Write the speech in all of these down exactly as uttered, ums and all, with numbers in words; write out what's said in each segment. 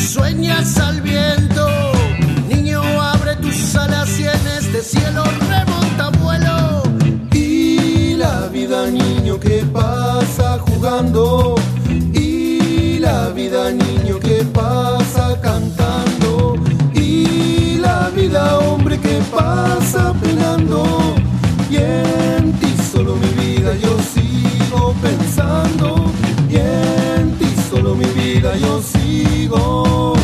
sueñas al viento. Niño, abre tus alas y en este cielo remonta vuelo. Y la vida, niño, que pasa jugando. Y la vida, niño, que pasa cantando. Y la vida, hombre, que pasa penando. Y en ti solo mi vida yo sigo pensando. Y en ti solo mi vida yo sigo.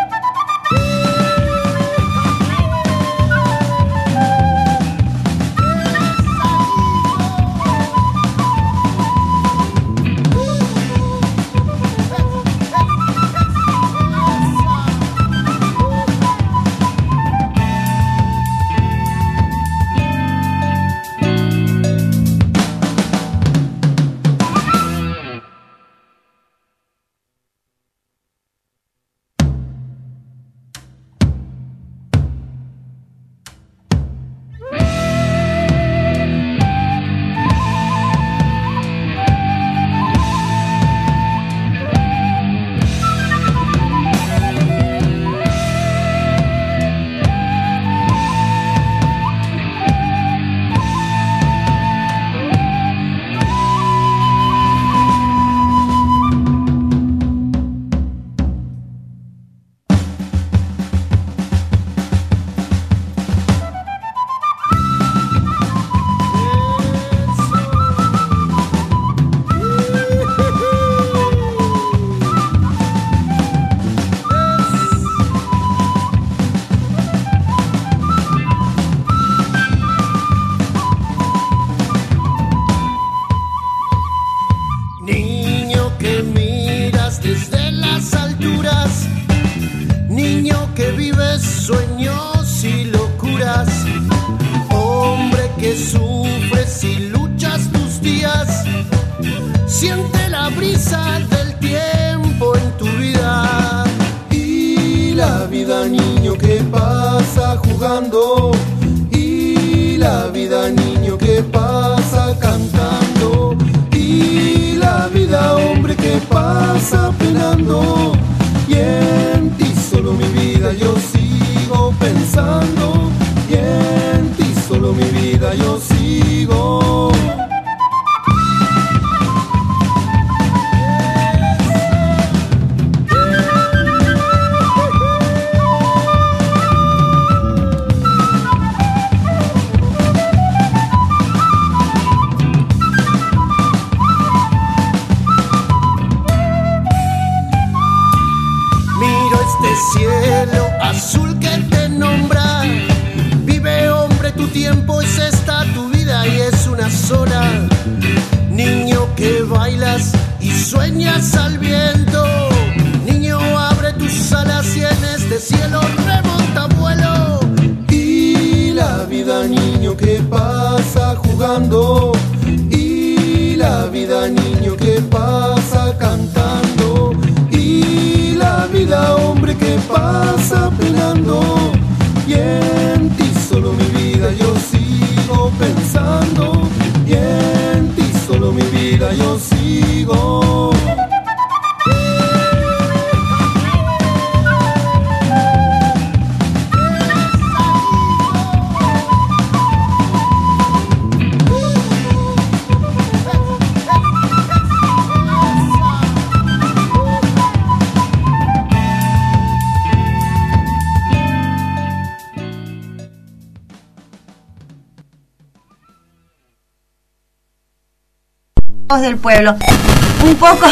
Del pueblo. Un poco.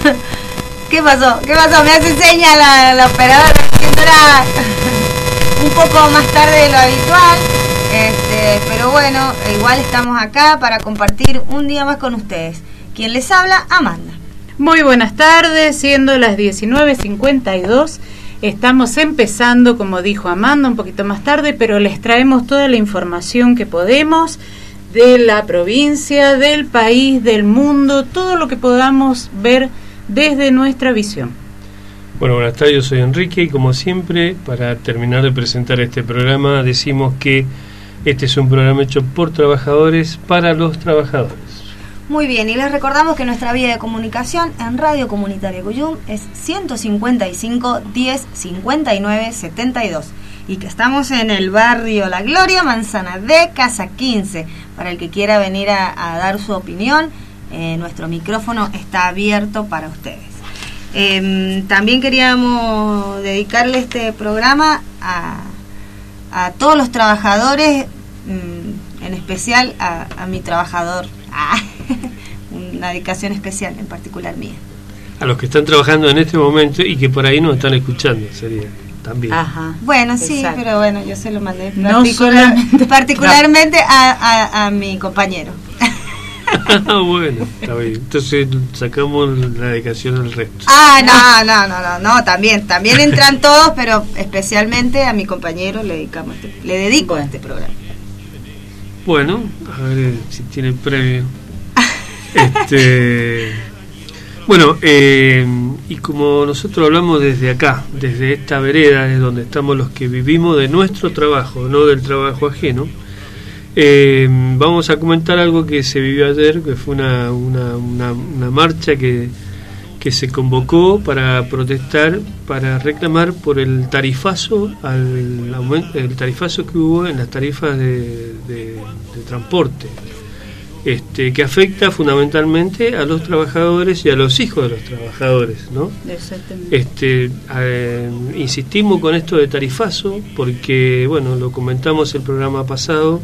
¿Qué pasó? ¿Qué pasó? Me hace seña la, la operadora. Un poco más tarde de lo habitual. Este, pero bueno, igual estamos acá para compartir un día más con ustedes. Quien les habla, Amanda. Muy buenas tardes, siendo las diecinueve cincuenta y dos. Estamos empezando, como dijo Amanda, un poquito más tarde, pero les traemos toda la información que podemos de la provincia, del país, del mundo, todo lo que podamos ver desde nuestra visión. Bueno, buenas tardes, yo soy Enrique y como siempre, para terminar de presentar este programa, decimos que este es un programa hecho por trabajadores para los trabajadores. Muy bien, y les recordamos que nuestra vía de comunicación en Radio Comunitaria Cuyum es ciento cincuenta y cinco, diez, cincuenta y nueve, setenta y dos y que estamos en el barrio La Gloria, Manzana D, Casa quince. Para el que quiera venir a, a dar su opinión, eh, nuestro micrófono está abierto para ustedes. Eh, también queríamos dedicarle este programa a, a todos los trabajadores, mm, en especial a, a mi trabajador. Ah, una dedicación especial, en particular mía. A los que están trabajando en este momento y que por ahí nos están escuchando, sería también. Ajá. Bueno, sí, exacto. Pero bueno, yo se lo mandé no particular, particularmente no. a, a, a mi compañero. Bueno, está bien. Entonces sacamos la dedicación al resto. Ah, no, no, no, no, no, también, también entran todos, pero especialmente a mi compañero le dedicamos, este, le dedico bueno. a este programa. Bueno, a ver si tiene premio. este, bueno, eh, y como nosotros hablamos desde acá, desde esta vereda, es donde estamos los que vivimos de nuestro trabajo, no del trabajo ajeno, eh, vamos a comentar algo que se vivió ayer, que fue una, una, una, una marcha que, que se convocó para protestar, para reclamar por el tarifazo, al aumento, el tarifazo que hubo en las tarifas de, de, de transporte, este, que afecta fundamentalmente a los trabajadores y a los hijos de los trabajadores, ¿no? Exactamente. Este, eh, insistimos con esto de tarifazo porque, bueno, lo comentamos el programa pasado.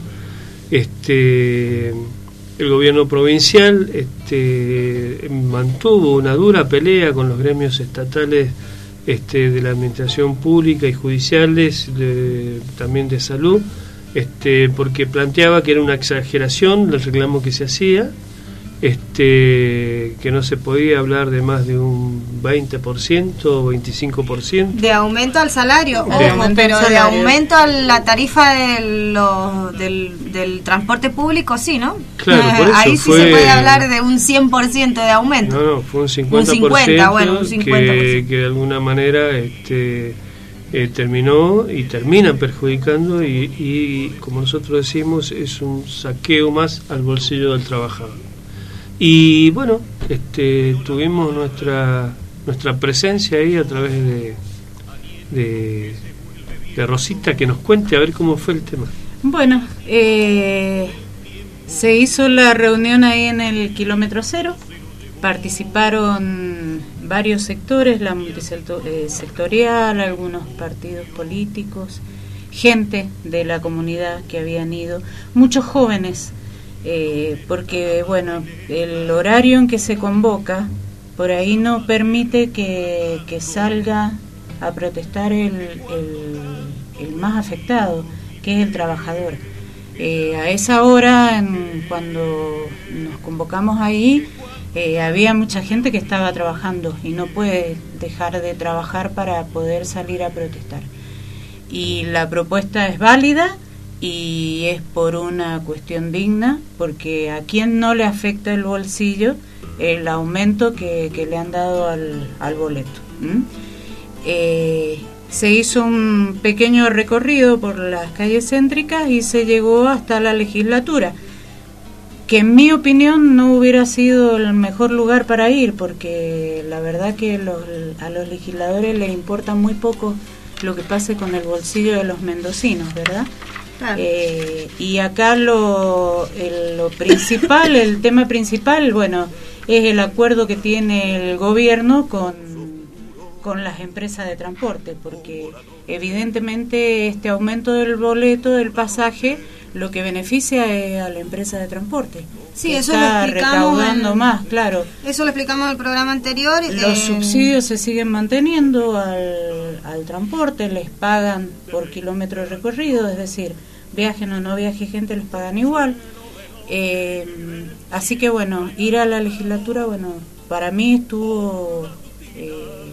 Este, el gobierno provincial este, mantuvo una dura pelea con los gremios estatales este, de la administración pública y judiciales, de, también de salud, este, porque planteaba que era una exageración el reclamo que se hacía, este, que no se podía hablar de más de un veinte por ciento o veinticinco por ciento de aumento al salario, de ojo, aumento pero al de aumento a la tarifa de los, del, del transporte público sí, ¿no? Claro, por eso ahí fue, sí se puede hablar de un cien por ciento de aumento. No, no, fue un cincuenta por ciento, un cincuenta, bueno, un cincuenta por ciento. Que, que de alguna manera este, eh, terminó y termina perjudicando y, y, como nosotros decimos, es un saqueo más al bolsillo del trabajador. Y bueno, este, tuvimos nuestra nuestra presencia ahí a través de, de, de Rosita, que nos cuente a ver cómo fue el tema. Bueno, eh, se hizo la reunión ahí en el kilómetro cero, participaron varios sectores, la multisectorial, algunos partidos políticos, gente de la comunidad que habían ido, muchos jóvenes. Eh, porque bueno, el horario en que se convoca por ahí no permite que, que salga a protestar el, el, el más afectado, que es el trabajador. Eh, a esa hora, en, cuando nos convocamos ahí, eh, había mucha gente que estaba trabajando y no puede dejar de trabajar para poder salir a protestar. Y la propuesta es válida y es por una cuestión digna, porque a quien no le afecta el bolsillo el aumento que, que le han dado al, al boleto. ¿Mm? Eh, se hizo un pequeño recorrido por las calles céntricas y se llegó hasta la legislatura, que en mi opinión no hubiera sido el mejor lugar para ir, porque la verdad que los, a los legisladores les importa muy poco lo que pase con el bolsillo de los mendocinos, ¿verdad? Claro. Eh, y acá lo, el, lo principal, el tema principal, bueno, es el acuerdo que tiene el gobierno con, con las empresas de transporte, porque evidentemente este aumento del boleto, del pasaje, lo que beneficia es a la empresa de transporte. Sí, eso está lo explicamos recaudando en, más, claro. Eso lo explicamos en el programa anterior. Los eh, subsidios se siguen manteniendo al, al transporte, les pagan por kilómetro recorrido, es decir, viajen o no viaje gente, les pagan igual. Eh, así que bueno, ir a la legislatura, bueno, para mí estuvo eh,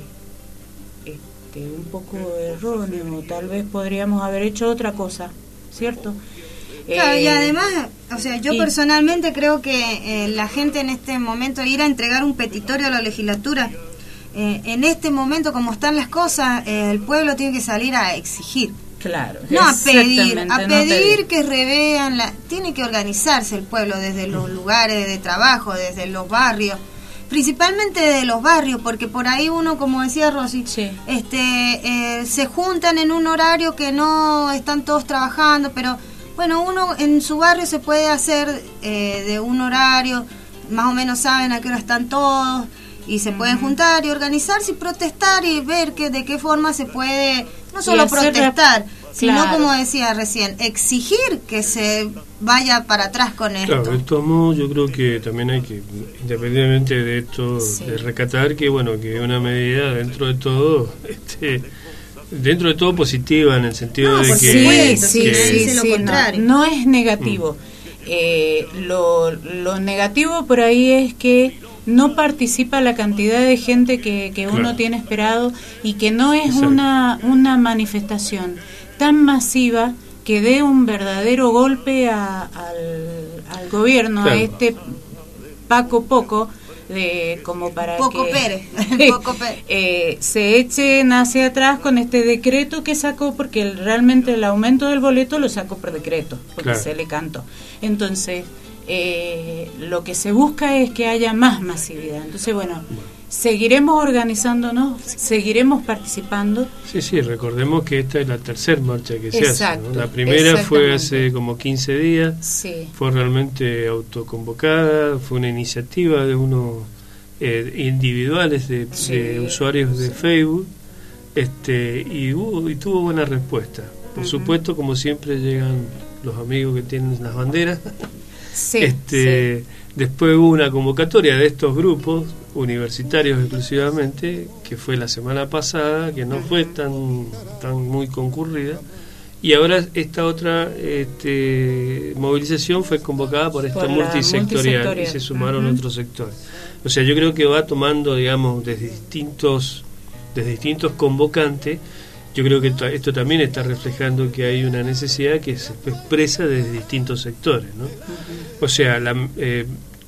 este, un poco erróneo, tal vez podríamos haber hecho otra cosa, ¿cierto? Claro, eh, y además, o sea, yo y, personalmente creo que eh, la gente en este momento ir a entregar un petitorio a la legislatura, eh, en este momento como están las cosas, eh, el pueblo tiene que salir a exigir. Claro. No a pedir, a no pedir, pedir que revean, la, tiene que organizarse el pueblo desde los lugares de trabajo, desde los barrios, principalmente de los barrios, porque por ahí uno, como decía Rosy, sí. este, eh, se juntan en un horario que no están todos trabajando, pero bueno, uno en su barrio se puede hacer eh, de un horario, más o menos saben a qué hora están todos, y se uh-huh. pueden juntar y organizarse y protestar y ver que de qué forma se puede, no solo protestar, sino claro. como decía recién, exigir que se vaya para atrás con esto. Claro, de todos modos yo creo que también hay que, independientemente de esto, sí. de rescatar que bueno, que una medida dentro de todo, este dentro de todo positiva, en el sentido no, de que... Sí, sí, que, sí, sí, lo no, no es negativo. Mm. Eh, lo, lo negativo por ahí es que no participa la cantidad de gente que, que uno claro. tiene esperado, y que no es una, una manifestación tan masiva que dé un verdadero golpe a, al, al gobierno, claro. a este Paco Poco, de como para Poco que Pérez, Poco Pérez. Eh, se echen hacia atrás con este decreto que sacó, porque el, realmente el aumento del boleto lo sacó por decreto, porque claro. se le cantó. Entonces, eh, lo que se busca es que haya más masividad. Entonces, bueno, seguiremos organizándonos, seguiremos participando. Sí, sí, recordemos que esta es la tercera marcha que se Exacto, hace, ¿no? La primera fue hace como quince días, sí. fue realmente autoconvocada, fue una iniciativa de unos eh, individuales de, sí, de usuarios de sí. Facebook, este y, hubo, y tuvo buena respuesta. Por uh-huh. supuesto, como siempre, llegan los amigos que tienen las banderas. Sí, este sí. Después hubo una convocatoria de estos grupos universitarios exclusivamente, que fue la semana pasada, que no uh-huh. fue tan tan muy concurrida, y ahora esta otra este, movilización fue convocada por esta por multisectorial, multisectorial y se sumaron uh-huh. otros sectores. O sea, yo creo que va tomando, digamos, desde distintos desde distintos convocantes. Yo creo que t- esto también está reflejando que hay una necesidad que se expresa desde distintos sectores, ¿no? Uh-huh. O sea, la, eh,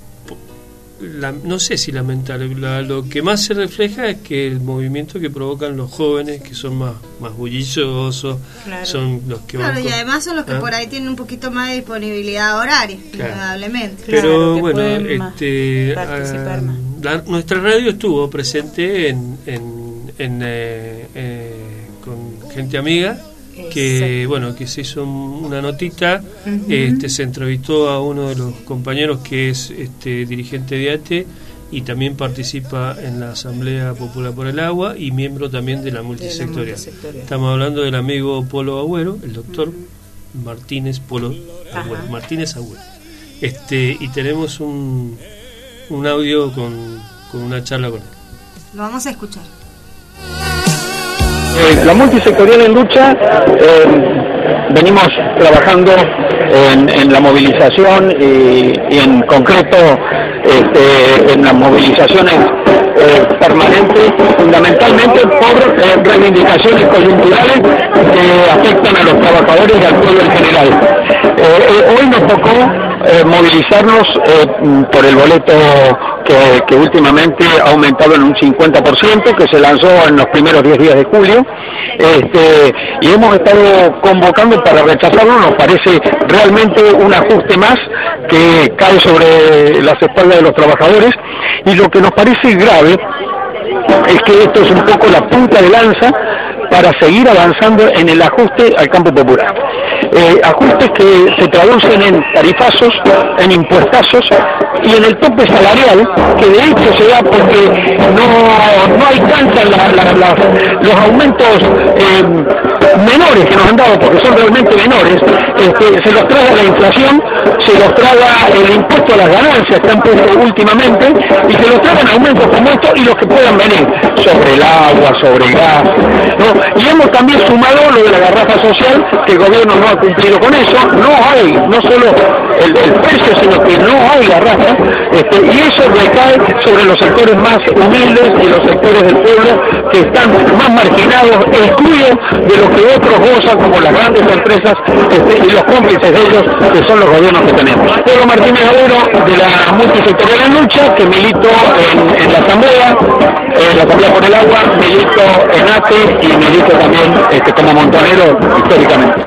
la, no sé si lamentable, la, lo que más se refleja es que el movimiento que provocan los jóvenes, que son más más bulliciosos, claro. son los que claro, van con, y además son los que ¿ah? por ahí tienen un poquito más de disponibilidad horaria, claro. indudablemente. Pero claro, bueno, este, participar a, más. La, nuestra radio estuvo presente en, en, en eh, eh, con gente amiga, que Exacto. bueno, que se hizo una notita, uh-huh. este se entrevistó a uno de los compañeros que es este dirigente de A T E y también participa en la Asamblea Popular por el Agua y miembro también de la multisectorial. De la multisectorial. Estamos hablando del amigo Polo Agüero, el doctor uh-huh. Martínez Polo Agüero, Ajá. Martínez Agüero. Este y tenemos un un audio con, con una charla con él. Lo vamos a escuchar. Eh, la multisectorial en lucha, eh, venimos trabajando en, en la movilización y, y en concreto este, en las movilizaciones eh, permanentes, fundamentalmente por eh, reivindicaciones coyunturales que afectan a los trabajadores y al pueblo en general. Eh, eh, hoy nos tocó eh, movilizarnos eh, por el boleto que, que últimamente ha aumentado en un cincuenta por ciento, que se lanzó en los primeros diez días de julio, este, y hemos estado convocando para rechazarlo. Nos parece realmente un ajuste más que cae sobre las espaldas de los trabajadores, y lo que nos parece grave es que esto es un poco la punta de lanza para seguir avanzando en el ajuste al campo popular. Eh, ajustes que se traducen en tarifazos, en impuestazos y en el tope salarial, que de hecho se da porque no, no alcanzan la, la, la, los aumentos eh, menores que nos han dado, porque son realmente menores. Este, se los traga la inflación, se los traga el impuesto a las ganancias que han puesto últimamente, y se los tragan aumentos como estos y los que puedan venir sobre el agua, sobre el gas, ¿no? Y hemos también sumado lo de la garrafa social, que el gobierno no ha cumplido con eso. No hay, no solo el, el precio, sino que no hay garrafa, este, y eso recae sobre los sectores más humildes y los sectores del pueblo que están más marginados, excluidos de lo que otros gozan, como las grandes empresas este, y los cómplices de ellos, que son los gobiernos que tenemos. Polo Martínez Agüero, de la multisectorial en lucha, que milito en, en la Asamblea, en la Asamblea por el Agua, milito en A T E y milito también también este, como montonero históricamente.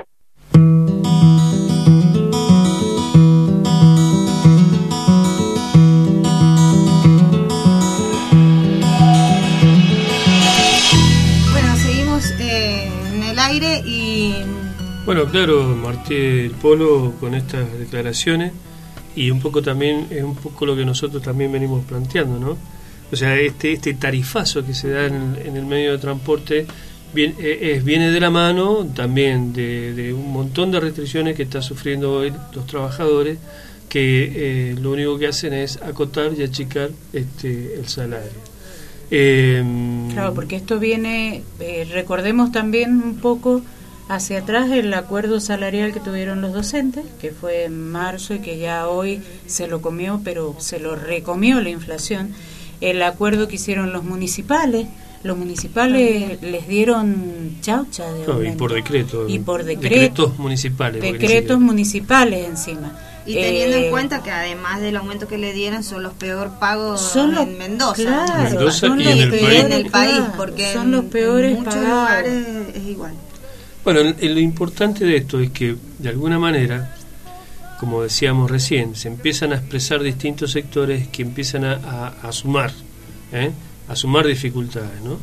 Y bueno, claro, Martí del Polo con estas declaraciones y un poco también es un poco lo que nosotros también venimos planteando, ¿no? O sea, este este tarifazo que se da en, en el medio de transporte viene, es, viene de la mano también de, de un montón de restricciones que están sufriendo hoy los trabajadores, que eh, lo único que hacen es acotar y achicar este el salario. Eh, claro, porque esto viene, eh, recordemos también un poco hacia atrás el acuerdo salarial que tuvieron los docentes, que fue en marzo y que ya hoy se lo comió, pero se lo recomió la inflación. El acuerdo que hicieron los municipales, los municipales les dieron chaucha de no, y por decreto, y por decreto, decretos municipales, decretos municipales encima. Y teniendo eh, en cuenta que además del aumento que le dieron son los peor pagos son los, en Mendoza, claro, Mendoza son y los en el peores país, en el país claro, porque son los peores en muchos pagados. lugares es igual. Bueno, lo importante de esto es que de alguna manera, como decíamos recién, se empiezan a expresar distintos sectores que empiezan a, a, a sumar, ¿eh? a sumar dificultades, ¿no?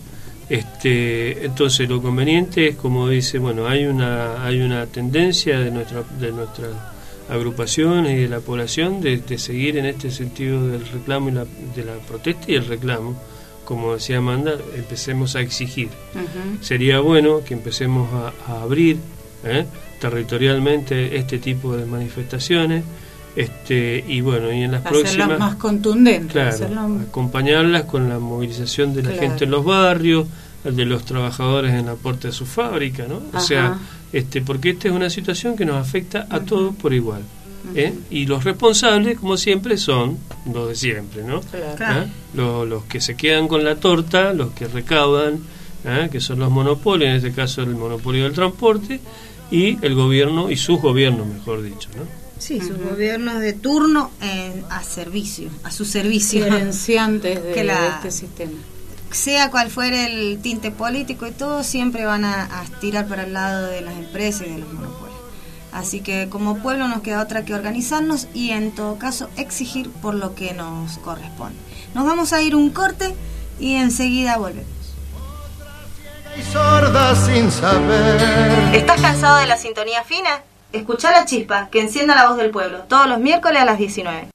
Este, entonces lo conveniente es, como dice, bueno, hay una hay una tendencia de nuestra de nuestra agrupación y de la población de, de seguir en este sentido del reclamo y la, de la protesta y el reclamo. Como decía Amanda, empecemos a exigir. Uh-huh. Sería bueno que empecemos a, a abrir ¿eh? territorialmente este tipo de manifestaciones, este y bueno, y en las hacerlas próximas más contundentes, claro, hacerlo... acompañarlas con la movilización de la claro. gente en los barrios, de los trabajadores en la puerta de su fábrica, ¿no? O Ajá. sea, este porque esta es una situación que nos afecta a uh-huh. todos por igual. ¿Eh? Y los responsables, como siempre, son los de siempre, ¿no? Claro. ¿Eh? Los, los que se quedan con la torta, los que recaudan, ¿eh? que son los monopolios, en este caso el monopolio del transporte, y el gobierno, y sus gobiernos, mejor dicho, ¿no? Sí, sus uh-huh. gobiernos de turno eh, a servicio, a su servicio. Gerenciantes de, que la, de este sistema. Sea cual fuere el tinte político y todo, siempre van a, a tirar para el lado de las empresas y de los monopolios. Así que como pueblo nos queda otra que organizarnos y en todo caso exigir por lo que nos corresponde. Nos vamos a ir un corte y enseguida volvemos. ¿Estás cansado de la sintonía fina? Escuchá La Chispa, que encienda la voz del pueblo, todos los miércoles a las diecinueve.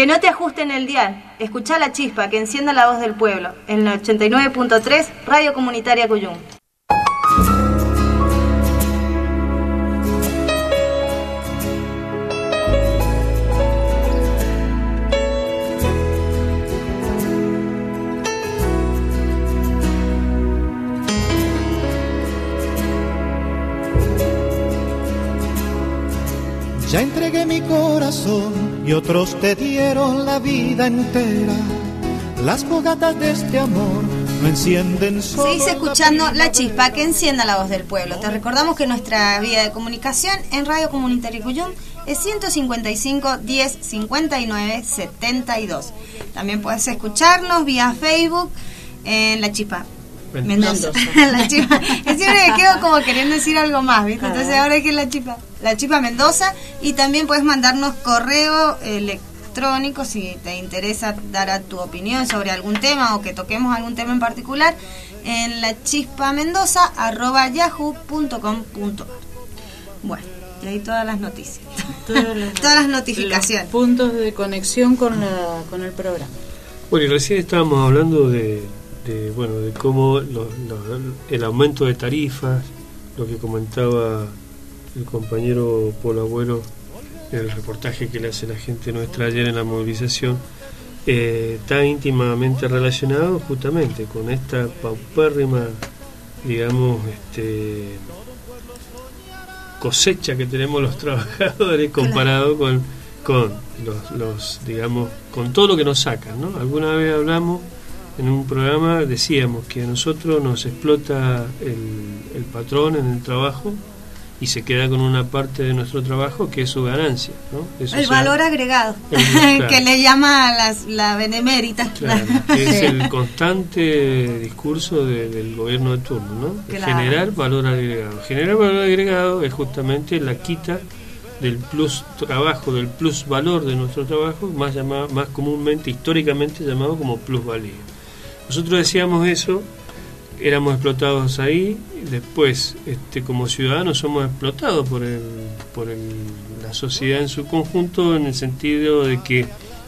Que no te ajusten el dial. Escuchá La Chispa, que encienda la voz del pueblo. En el ochenta y nueve punto tres, Radio Comunitaria Cuyum. Ya entregué mi corazón y otros te dieron la vida entera. Las fogatas de este amor no encienden solo. Seguís escuchando La Chispa, que encienda la voz del pueblo. Te recordamos que nuestra vía de comunicación en Radio Comunitaria Cuyum es ciento cincuenta y cinco, diez, cincuenta y nueve, setenta y dos. También puedes escucharnos vía Facebook en La Chispa Mendoza. La Chispa. Siempre me quedo como queriendo decir algo más, ¿viste? Entonces ahora es que es La Chispa. La Chispa Mendoza. Y también puedes mandarnos correo electrónico si te interesa dar a tu opinión sobre algún tema o que toquemos algún tema en particular en la chispa mendoza arroba yahoo punto com punto ar. Bueno, y ahí todas las noticias. Todas las, todas las notificaciones. Los puntos de conexión con, la, con el programa. Bueno, y recién estábamos hablando de, de bueno, de cómo lo, lo, el aumento de tarifas, lo que comentaba el compañero Polo Agüero en el reportaje que le hace la gente nuestra ayer en la movilización, eh, está íntimamente relacionado justamente con esta paupérrima, digamos, este, cosecha que tenemos los trabajadores comparado con, con los, los, digamos, con todo lo que nos sacan, ¿no? Alguna vez hablamos en un programa, decíamos que a nosotros nos explota el, el patrón en el trabajo y se queda con una parte de nuestro trabajo que es su ganancia, ¿no? Eso el sea, valor agregado, el, claro, que le llama las, la benemérita. Claro, que es el constante discurso de, del gobierno de turno, ¿no? Claro. Generar valor agregado. Generar valor agregado es justamente la quita del plus trabajo, del plus valor de nuestro trabajo, más, llamado, más comúnmente, históricamente llamado como plusvalía. Nosotros decíamos eso, éramos explotados ahí, después este, como ciudadanos somos explotados por el, por el, la sociedad en su conjunto, en el sentido de que,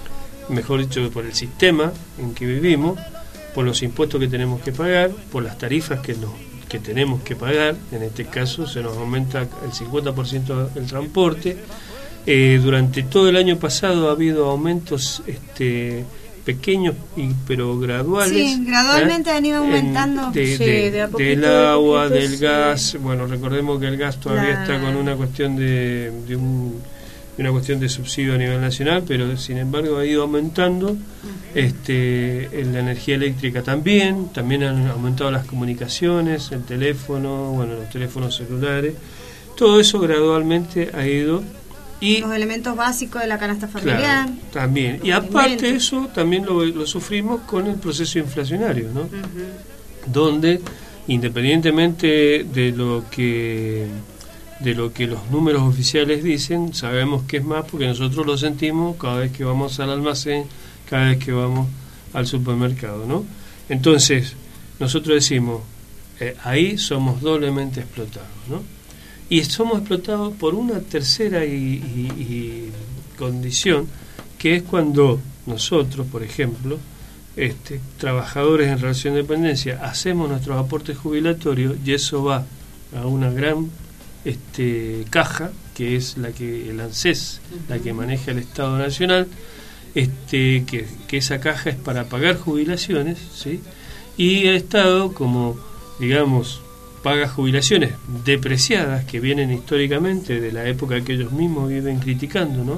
mejor dicho, por el sistema en que vivimos, por los impuestos que tenemos que pagar, por las tarifas que, nos, que tenemos que pagar. En este caso se nos aumenta el cincuenta por ciento el transporte. Eh, durante todo el año pasado ha habido aumentos este pequeños y pero graduales. Sí, gradualmente ¿eh? han ido aumentando. En, de, Sí, de, de a poquito, del de agua, poquito, del sí. gas. Bueno, recordemos que el gas todavía La... está con una cuestión de, de, un, de una cuestión de subsidio a nivel nacional, pero sin embargo ha ido aumentando. Uh-huh. Este, en la energía eléctrica también, también han aumentado las comunicaciones, el teléfono, bueno, los teléfonos celulares. Todo eso gradualmente ha ido. Y los elementos básicos de la canasta familiar. Claro, también. Y aparte de eso, también lo, lo sufrimos con el proceso inflacionario, ¿no? Uh-huh. Donde, independientemente de lo que de lo que los números oficiales dicen, sabemos que es más porque nosotros lo sentimos cada vez que vamos al almacén, cada vez que vamos al supermercado, ¿no? Entonces, nosotros decimos, eh, ahí somos doblemente explotados, ¿no? Y somos explotados por una tercera y, y, y condición, que es cuando nosotros, por ejemplo, este, trabajadores en relación de dependencia, hacemos nuestros aportes jubilatorios y eso va a una gran este, caja, que es la que el ANSES, la que maneja el Estado Nacional, este, que, que esa caja es para pagar jubilaciones, ¿sí? Y el Estado, como digamos, paga jubilaciones depreciadas que vienen históricamente de la época que ellos mismos viven criticando, ¿no?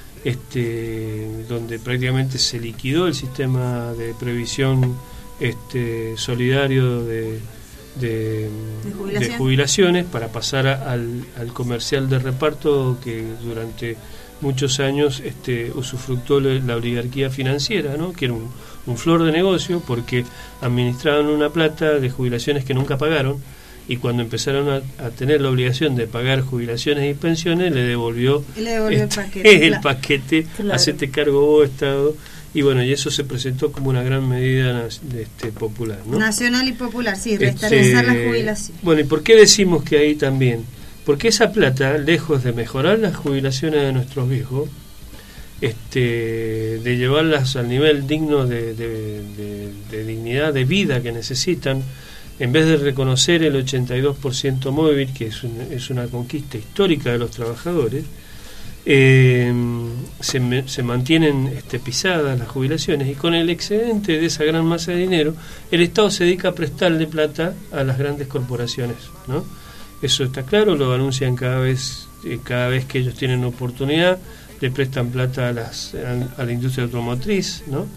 Este, donde prácticamente se liquidó el sistema de previsión este, solidario de, de, ¿De, jubilación? de jubilaciones para pasar a, al, al comercial de reparto que durante muchos años este, usufructó la oligarquía financiera, ¿no? Que era un, un flor de negocio porque administraban una plata de jubilaciones que nunca pagaron. Y cuando empezaron a, a tener la obligación de pagar jubilaciones y pensiones, le devolvió, le devolvió este, el paquete, el claro. paquete Claro. hacete cargo vos, Estado. Y bueno, y eso se presentó como una gran medida este, popular, ¿no? Nacional y popular, sí, restaurar Este, la jubilación. Bueno, ¿y por qué decimos que ahí también? Porque esa plata, lejos de mejorar las jubilaciones de nuestros viejos, este, de llevarlas al nivel digno de, de, de, de dignidad de vida que necesitan, en vez de reconocer el ochenta y dos por ciento móvil, que es, un, es una conquista histórica de los trabajadores, eh, se, se mantienen este, pisadas las jubilaciones, y con el excedente de esa gran masa de dinero, el Estado se dedica a prestarle plata a las grandes corporaciones, ¿no? Eso está claro, lo anuncian cada vez, eh, cada vez que ellos tienen oportunidad, le prestan plata a, las, a, a la industria automotriz, ¿no?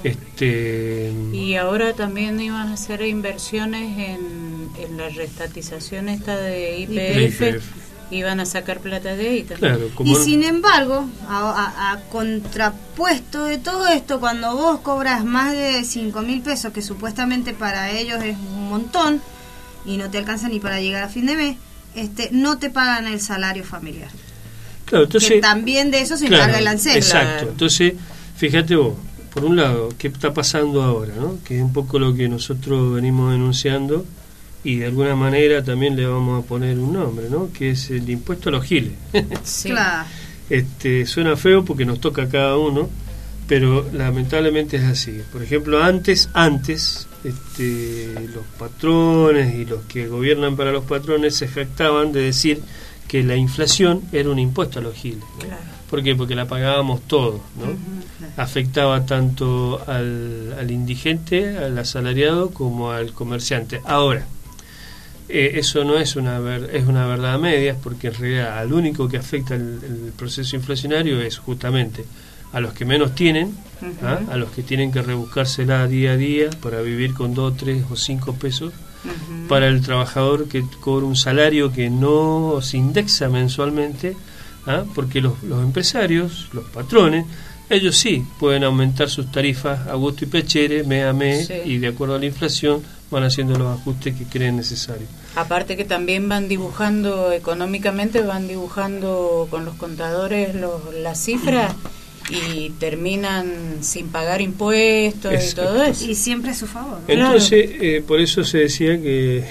Este, y ahora también iban a hacer inversiones en, en la restatización esta de I P F, iban a sacar plata de ahí también. Claro, como y sin embargo, a, a, a contrapuesto de todo esto, cuando vos cobras más de cinco mil pesos, que supuestamente para ellos es un montón, y no te alcanza ni para llegar a fin de mes, este, no te pagan el salario familiar. Claro, entonces, que también de eso se claro, encarga el ANSES. Exacto, Claro. Entonces, fíjate vos, por un lado, ¿qué está pasando ahora, ¿no? Que es un poco lo que nosotros venimos denunciando, y de alguna manera también le vamos a poner un nombre, ¿no? Que es el impuesto a los giles. Sí. Claro. Este, suena feo porque nos toca a cada uno, pero lamentablemente es así. Por ejemplo, antes, antes, este, los patrones y los que gobiernan para los patrones se jactaban de decir que la inflación era un impuesto a los giles, ¿no? Claro. ¿Por qué? Porque la pagábamos todos, ¿no? Uh-huh. Afectaba tanto al, al indigente, al asalariado, como al comerciante. Ahora, eh, eso no es una ver, es una verdad a medias, porque en realidad al único que afecta el, el proceso inflacionario es justamente a los que menos tienen, uh-huh. ¿ah? A los que tienen que rebuscársela día a día para vivir con dos, tres o cinco pesos, uh-huh. Para el trabajador que cobra un salario que no se indexa mensualmente, ¿ah? Porque los, los empresarios, los patrones, ellos sí pueden aumentar sus tarifas a gusto y pechere, mes a mes, sí. Y de acuerdo a la inflación van haciendo los ajustes que creen necesarios. Aparte que también van dibujando económicamente, van dibujando con los contadores los, las cifras y terminan sin pagar impuestos. Exacto. Y todo eso. Y siempre a su favor. Entonces, claro. eh, por eso se decía que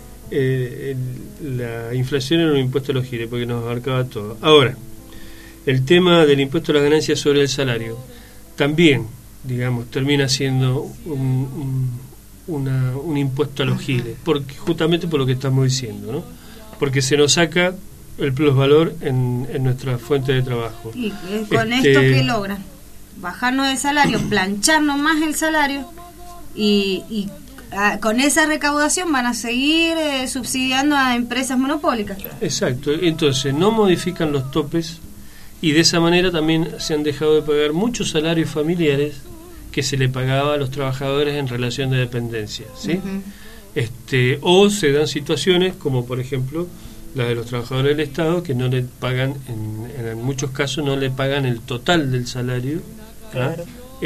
eh, el, la inflación era un impuesto a los giles, porque nos abarcaba todo. Ahora, el tema del impuesto a las ganancias sobre el salario también, digamos, termina siendo un, un, una, un impuesto a los giles, porque justamente por lo que estamos diciendo, ¿no? Porque se nos saca el plusvalor en, en nuestra fuente de trabajo. Y eh, con este, esto, ¿qué logran? Bajarnos el salario, plancharnos más el salario, y, y a, con esa recaudación van a seguir eh, subsidiando a empresas monopólicas. Exacto, entonces no modifican los topes, y de esa manera también se han dejado de pagar muchos salarios familiares que se le pagaba a los trabajadores en relación de dependencia, ¿sí? Uh-huh. Este, o se dan situaciones como, por ejemplo, la de los trabajadores del Estado, que no le pagan, en, en muchos casos no le pagan el total del salario, ¿ah? Claro.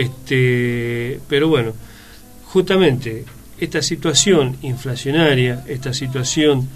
Este, pero bueno, justamente esta situación inflacionaria, esta situación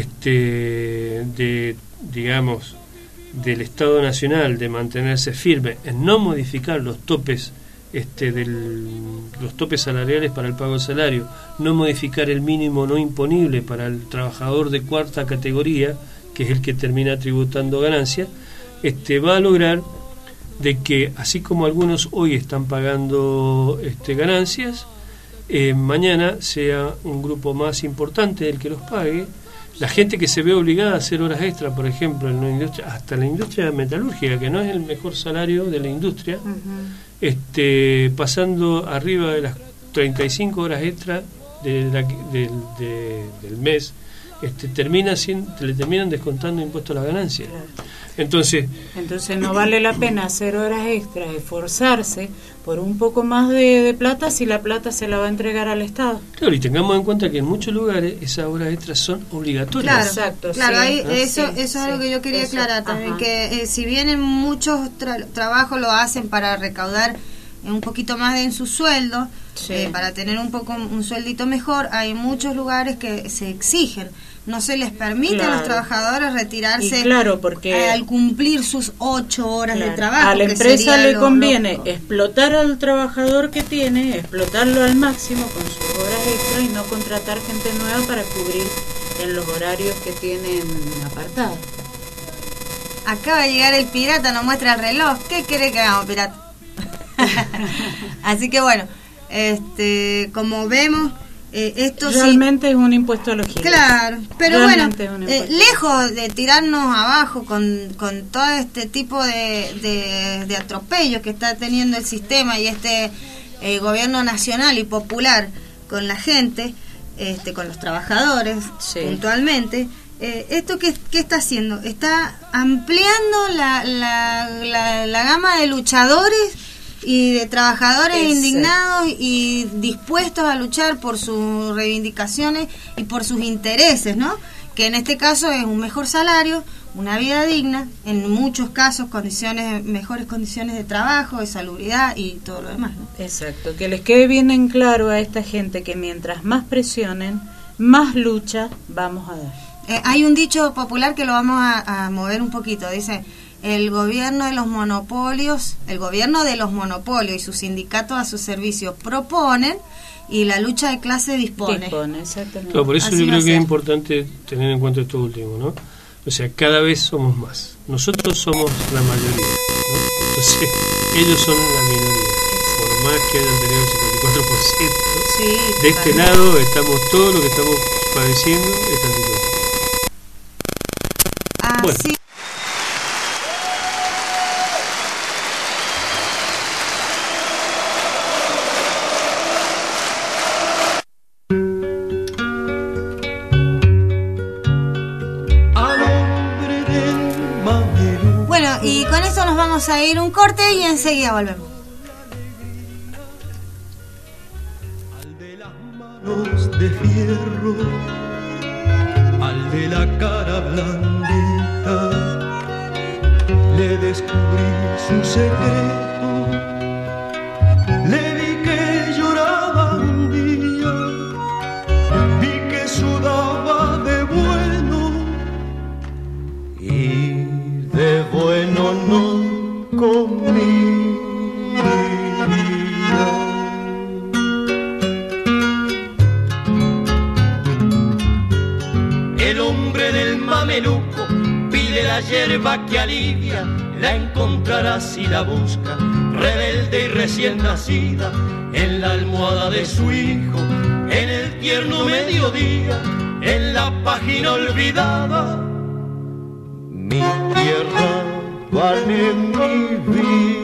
este, de, digamos, del Estado Nacional de mantenerse firme en no modificar los topes este del los topes salariales para el pago del salario, no modificar el mínimo no imponible para el trabajador de cuarta categoría, que es el que termina tributando ganancias, este va a lograr de que, así como algunos hoy están pagando este ganancias, eh, mañana sea un grupo más importante el que los pague. La gente que se ve obligada a hacer horas extra, por ejemplo, en la industria, hasta la industria metalúrgica, que no es el mejor salario de la industria, uh-huh. este, pasando arriba de las treinta y cinco horas extra de la, de, de, del mes, este, termina sin, le terminan descontando impuestos a la ganancia. Claro. Entonces, Entonces no vale la pena hacer horas extras, esforzarse por un poco más de, de plata si la plata se la va a entregar al Estado. Claro, y tengamos en cuenta que en muchos lugares esas horas extras son obligatorias. Claro, exacto. Claro, sí. Ahí, ¿Ah? eso, sí, eso es sí, algo que yo quería eso, aclarar también, ajá. que eh, si bien en muchos tra- trabajos lo hacen para recaudar un poquito más de en su sueldo, sí. eh, para tener un poco un sueldito mejor, hay muchos lugares que se exigen. No se les permite claro. a los trabajadores retirarse, y claro, porque eh, al cumplir sus ocho horas claro. de trabajo. A la empresa le lo, conviene lo... explotar al trabajador que tiene, explotarlo al máximo con sus horas extra y no contratar gente nueva para cubrir en los horarios que tienen apartados. acaba de llegar el pirata, nos muestra el reloj. ¿Qué quiere que hagamos, pirata? Así que bueno, este, como vemos, eh, esto realmente sí, es un impuesto a los giles. Claro, pero realmente bueno, eh, lejos de tirarnos abajo con, con todo este tipo de, de, de atropellos que está teniendo el sistema y este eh, gobierno nacional y popular con la gente, este, con los trabajadores, sí, puntualmente. Eh, ¿Esto qué, qué está haciendo? Está ampliando la, la, la, la gama de luchadores y de trabajadores Ese. indignados y dispuestos a luchar por sus reivindicaciones y por sus intereses, ¿no? Que en este caso es un mejor salario, una vida digna, en muchos casos condiciones, mejores condiciones de trabajo, de salubridad y todo lo demás, ¿no? Exacto, que les quede bien en claro a esta gente que mientras más presionen, más lucha vamos a dar. Eh, hay un dicho popular que lo vamos a, a mover un poquito, dice: el gobierno de los monopolios, el gobierno de los monopolios y sus sindicatos a su servicio proponen y la lucha de clase dispone. Dispone, exactamente. Claro, por eso Así yo creo que es importante tener en cuenta esto último, ¿no? O sea, cada vez somos más. Nosotros somos la mayoría, ¿no? Entonces, ellos son la minoría. Por más que hayan tenido el cincuenta y cuatro por ciento, sí, de este lado estamos todos los que estamos padeciendo esta situación. Ah, bueno. Sí. Bueno, y con eso nos vamos a ir un corte y enseguida volvemos. Al de las manos de fierro, al de la cara blandita, le descubrí su secreto, le vi que lloraba un día, vi que sudaba de bueno, y de bueno no comía. El hombre del mameluco pide la hierba que alivia, la encontrará si la busca, rebelde y recién nacida, en la almohada de su hijo, en el tierno mediodía, en la página olvidada. Mi tierra vale mi vida.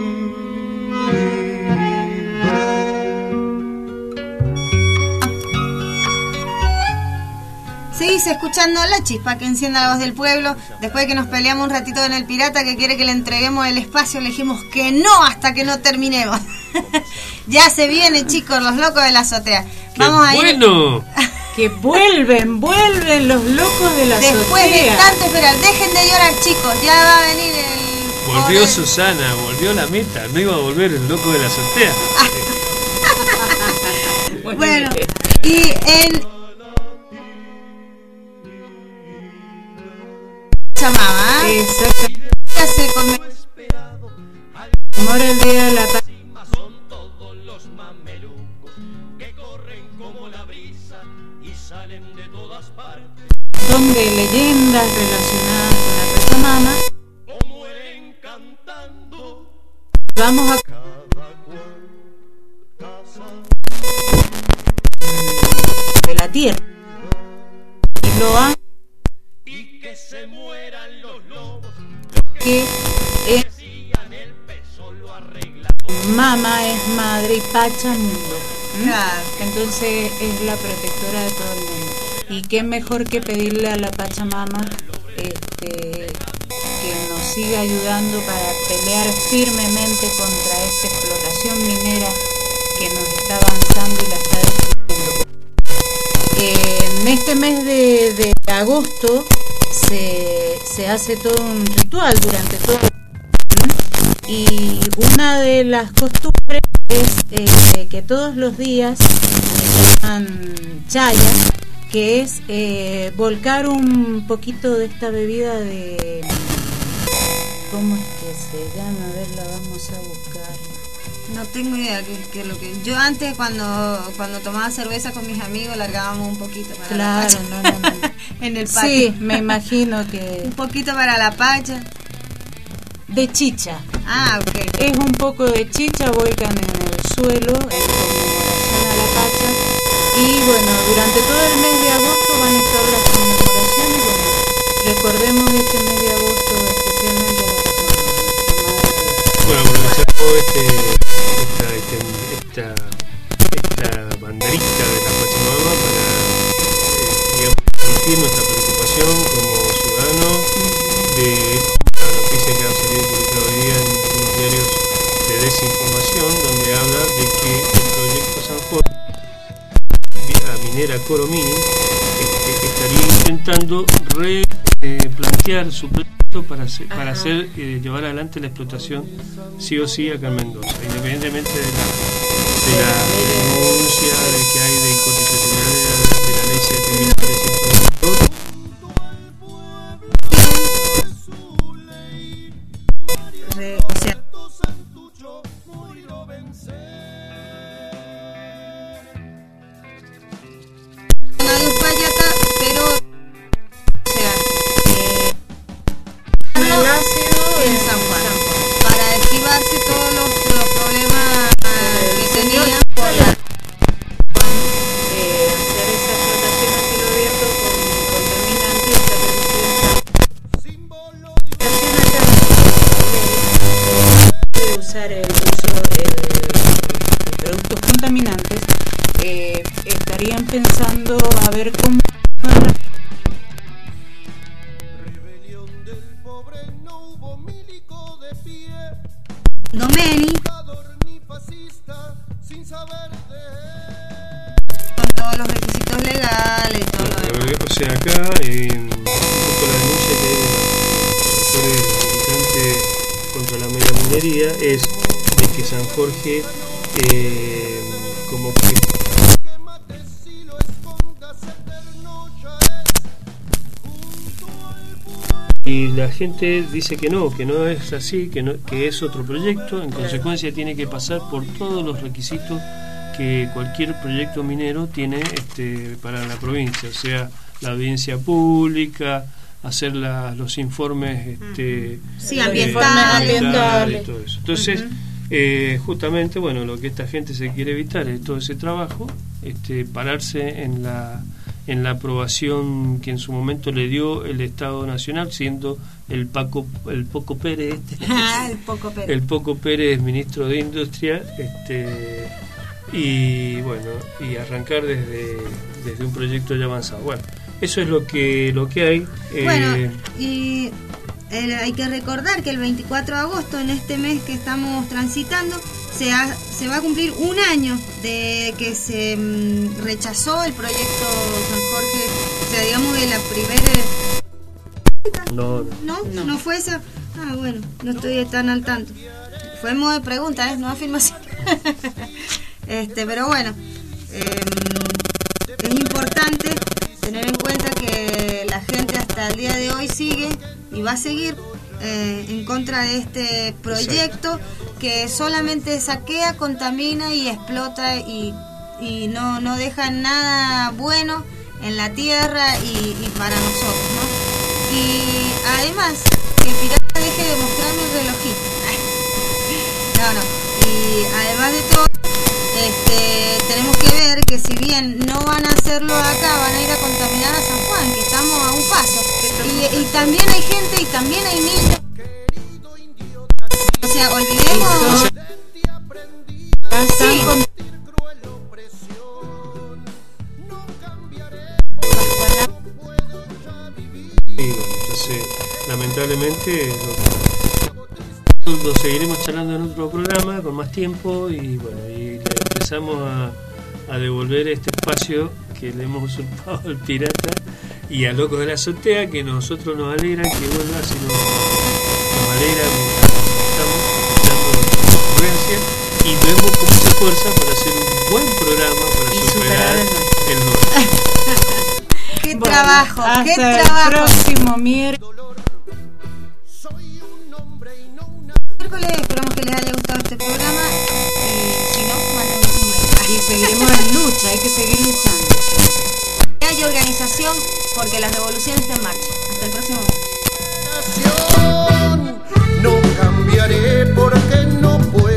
Seguís escuchando La Chispa que encienda la voz del pueblo. Después de que nos peleamos un ratito con el pirata que quiere que le entreguemos el espacio, le dijimos que no hasta que no terminemos. Ya se vienen, chicos, los locos de la azotea. Vamos a ir. Bueno. Que vuelven, vuelven los locos de la azotea. Después de tanto esperar, dejen de llorar, chicos, ya va a venir el... Volvió pobre... Susana, volvió la meta, no iba a volver el loco de la azotea. Bueno, y en... Chamaba, ¿eh? Exacto. Ya se come... Amor el día de la paz. Son todos los mamelucos que corren como la brisa y salen de todas partes. Son de leyendas relacionadas con la Pachamama. O mueren cantando. Vamos a Cada cual casa de la tierra. Y lo han y que se mueran los lobos. que es Decían el peso lo arregla. Mama es madre y Pacha mundo. ¿Mm? Claro. Entonces es la protectora de todo el mundo. Y qué mejor que pedirle a la Pachamama este, que nos siga ayudando para pelear firmemente contra esta explotación minera que nos está avanzando y la está destruyendo. En este mes de, de agosto se, se hace todo un ritual durante todo el ¿Mm? Y una de las costumbres es eh, que todos los días se llaman chaya, que es eh, volcar un poquito de esta bebida de... ¿Cómo es que se llama? A ver, la vamos a buscar. No tengo idea que, que lo que yo antes cuando cuando tomaba cerveza con mis amigos largábamos un poquito para claro, la pacha. No, no, no. En el patio. Sí, me imagino que un poquito para la pacha. de chicha. Ah, ok. Es un poco de chicha, vuelcan en el suelo en conmemoración a la Pacha. Y bueno, durante todo el mes de agosto van a estar las conmemoraciones. Bueno, recordemos este mes de agosto especialmente a la Pachamama. Bueno, aprovechamos este, esta, este, esta, esta banderita de la Pachamama para eh, transmitir nuestra preocupación como ciudadanos de la noticia que ha salido publicada hoy día en algunos diarios de desinformación, donde habla de que el proyecto San Jorge, la minera Coromini, este, estaría intentando replantear eh, su proyecto para hacer, para hacer eh, llevar adelante la explotación sí o sí acá en Mendoza, independientemente de la, de la denuncia de que hay de inconstitucionalidad de la ley siete mil trescientos veintidós. De, o sea, nadie falla acá, pero o sea, eh, no, en San Juan, para esquivarse todos los, los problemas que tenían por la eh, hacer esa explotación a cielo abierto con contaminantes de de usar el uso de productos contaminantes, eh, estarían pensando a ver cómo Domeni con todos los requisitos legales y todo lo demás. O sea, acá eh, un poco la denuncia que hay de los sectores militantes contra la megaminería es de que San Jorge eh, como que y la gente dice que no, que no es así, que no, que es otro proyecto, en consecuencia tiene que pasar por todos los requisitos que cualquier proyecto minero tiene este, para la provincia, o sea, la audiencia pública, hacer la, los informes este, sí, eh, ambientales, ambientales y todo eso. Entonces, uh-huh. eh, justamente, bueno, lo que esta gente se quiere evitar es todo ese trabajo, este, pararse en la en la aprobación que en su momento le dio el Estado Nacional, siendo el Paco el Poco Pérez este, ah, el Poco Pérez el Poco Pérez ministro de Industria, este y bueno, y arrancar desde desde un proyecto ya avanzado. Bueno, eso es lo que lo que hay. Bueno, eh, y el, hay que recordar que el veinticuatro de agosto, en este mes que estamos transitando, se, ha, se va a cumplir un año de que se mm, rechazó el proyecto San Jorge, o sea, digamos de la primera... No, no, no, no fue esa. Ah, bueno, no estoy tan al tanto. Fue en modo de pregunta, ¿eh? No afirmación. este, pero bueno, eh, es importante tener en cuenta que la gente hasta el día de hoy sigue y va a seguir eh, en contra de este proyecto. Exacto. Que solamente saquea, contamina y explota y, y no, no deja nada bueno en la tierra y, y para nosotros, ¿no? Y además, que el pirata deje de mostrarme el relojito. No, no. Y además de todo, este, tenemos que ver que si bien no van a hacerlo acá, van a ir a contaminar a San Juan, que estamos a un paso. Y, y también hay gente y también hay niños. O sea, olvidemos... Sí. Y bueno, entonces, lamentablemente, lo, lo seguiremos charlando en otro programa con más tiempo y bueno, y le empezamos a, a devolver este espacio que le hemos usurpado al pirata y a Locos de la Azotea, que nosotros nos alegra que vuelva, si nos, nos alegra mientras estamos dando la ocurrencia y vemos con mucha fuerza para hacer un buen programa para y superar el norte. ¡Qué bueno, trabajo! ¡Qué hasta trabajo! El próximo miércoles. Miércoles esperamos que les haya gustado este programa y si no, mándenos un mensaje. Y seguiremos en lucha, hay que seguir luchando. Hay organización porque la revolución está en marcha. Hasta el próximo mes. No cambiaré porque no puedo